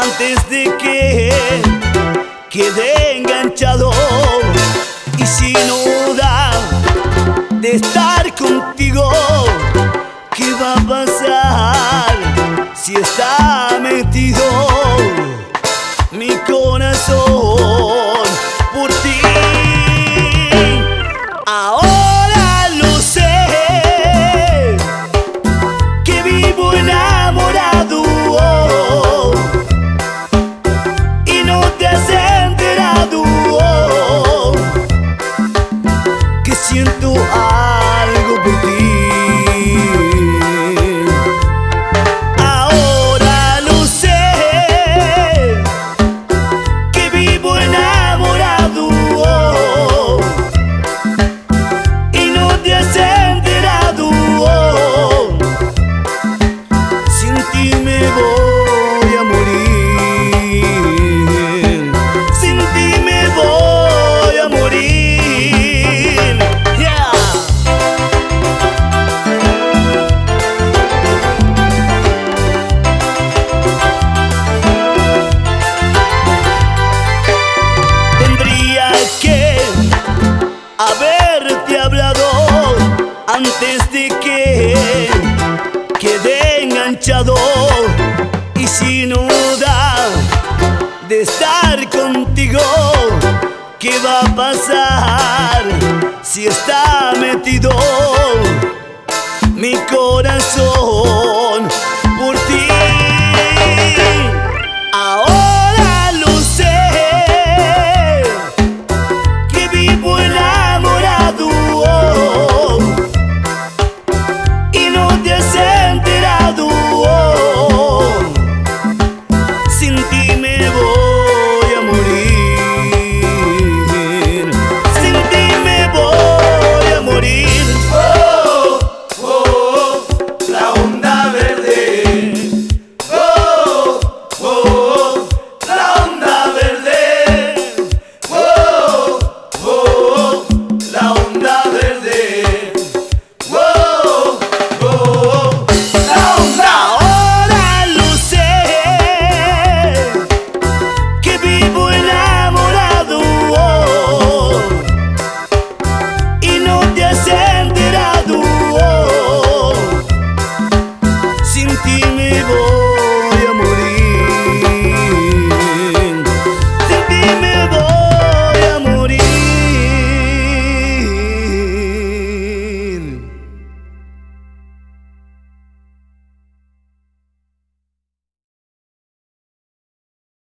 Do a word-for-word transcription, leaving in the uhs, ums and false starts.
antes de que quede enganchado y sin duda de estar contigo. ¿Qué va a pasar si está metido mi corazón por ti? Ahora lo sé, que vivo enamorado y no te has enterado que siento algo por ti. Haberte hablado antes de que quede enganchado y sin duda de estar contigo. ¿Qué va a pasar si está metido mi corazón